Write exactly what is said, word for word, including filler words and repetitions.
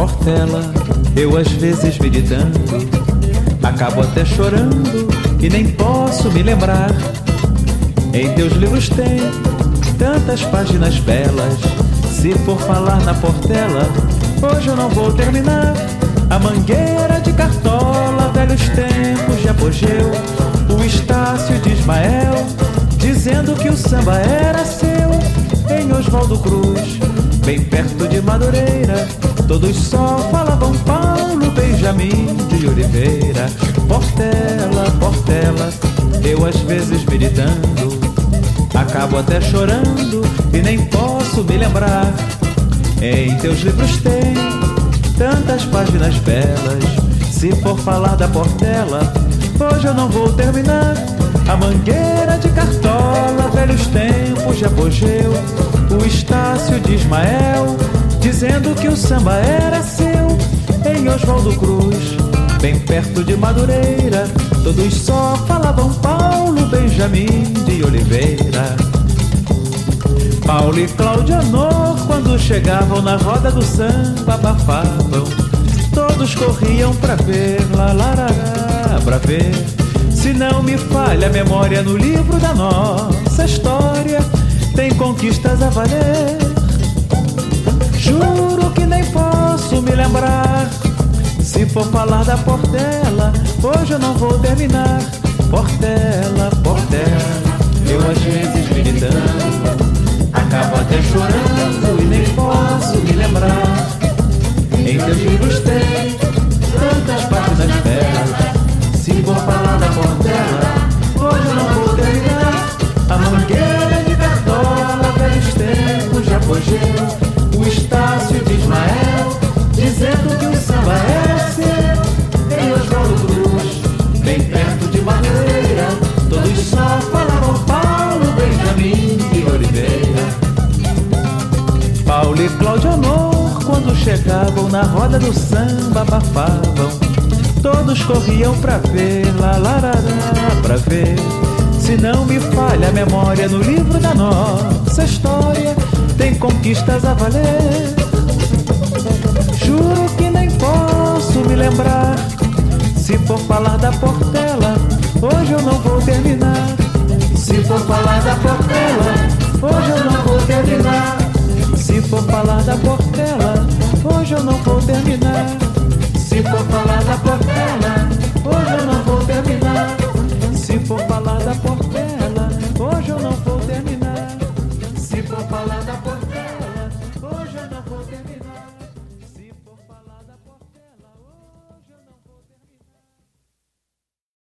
Portela, eu às vezes meditando, acabo até chorando e nem posso me lembrar. Em teus livros tem tantas páginas belas. Se for falar na Portela, hoje eu não vou terminar. A mangueira de Cartola, velhos tempos de apogeu, o Estácio de Ismael, dizendo que o samba era seu. Em Oswaldo Cruz, bem perto de Madureira, todos só falavam Paulo Benjamin de Oliveira. Portela, Portela, eu às vezes meditando, acabo até chorando e nem posso me lembrar. Em teus livros tem tantas páginas belas. Se for falar da Portela, hoje eu não vou terminar. A mangueira de Cartola, velhos tempos de apogeu, o Estácio de Ismael, dizendo que o samba era seu. Em Oswaldo Cruz, bem perto de Madureira, todos só falavam Paulo Benjamin de Oliveira. Paulo e Cláudia Nor, quando chegavam na roda do samba, abafavam. Todos corriam pra ver, lá, lá, lá, lá, pra ver. Se não me falha a memória, no livro da nossa história tem conquistas a valer. Juro que nem posso me lembrar. Se for falar da Portela, hoje eu não vou terminar. Portela, Portela, eu às vezes meditando, acabo até chorando e nem posso me lembrar. Em teus livros tem tantas páginas belas. Se for falar da Portela, hoje eu não vou terminar. A mangueira de Cartola, velhos tempos de apogeu, o Estácio de Ismael, dizendo que o samba era seu. Em Oswaldo Cruz, bem perto de Madureira, todos só falavam Paulo Benjamin de Oliveira. Paulo e Cláudia Nor, quando chegavam na roda do samba, abafavam. Todos corriam pra ver, lá, lá, lá, lá, pra ver. Se não me falha a memória, no livro da nossa história tem conquistas a valer. Juro que nem posso me lembrar. Se for falar da Portela, hoje eu não vou terminar. Se for falar da Portela, hoje eu não vou terminar. Se for falar da Portela, hoje eu não vou terminar. Se for falar da Portela, hoje eu não vou terminar. Se for falar da Portela, hoje eu não vou terminar. Se for falar da Portela.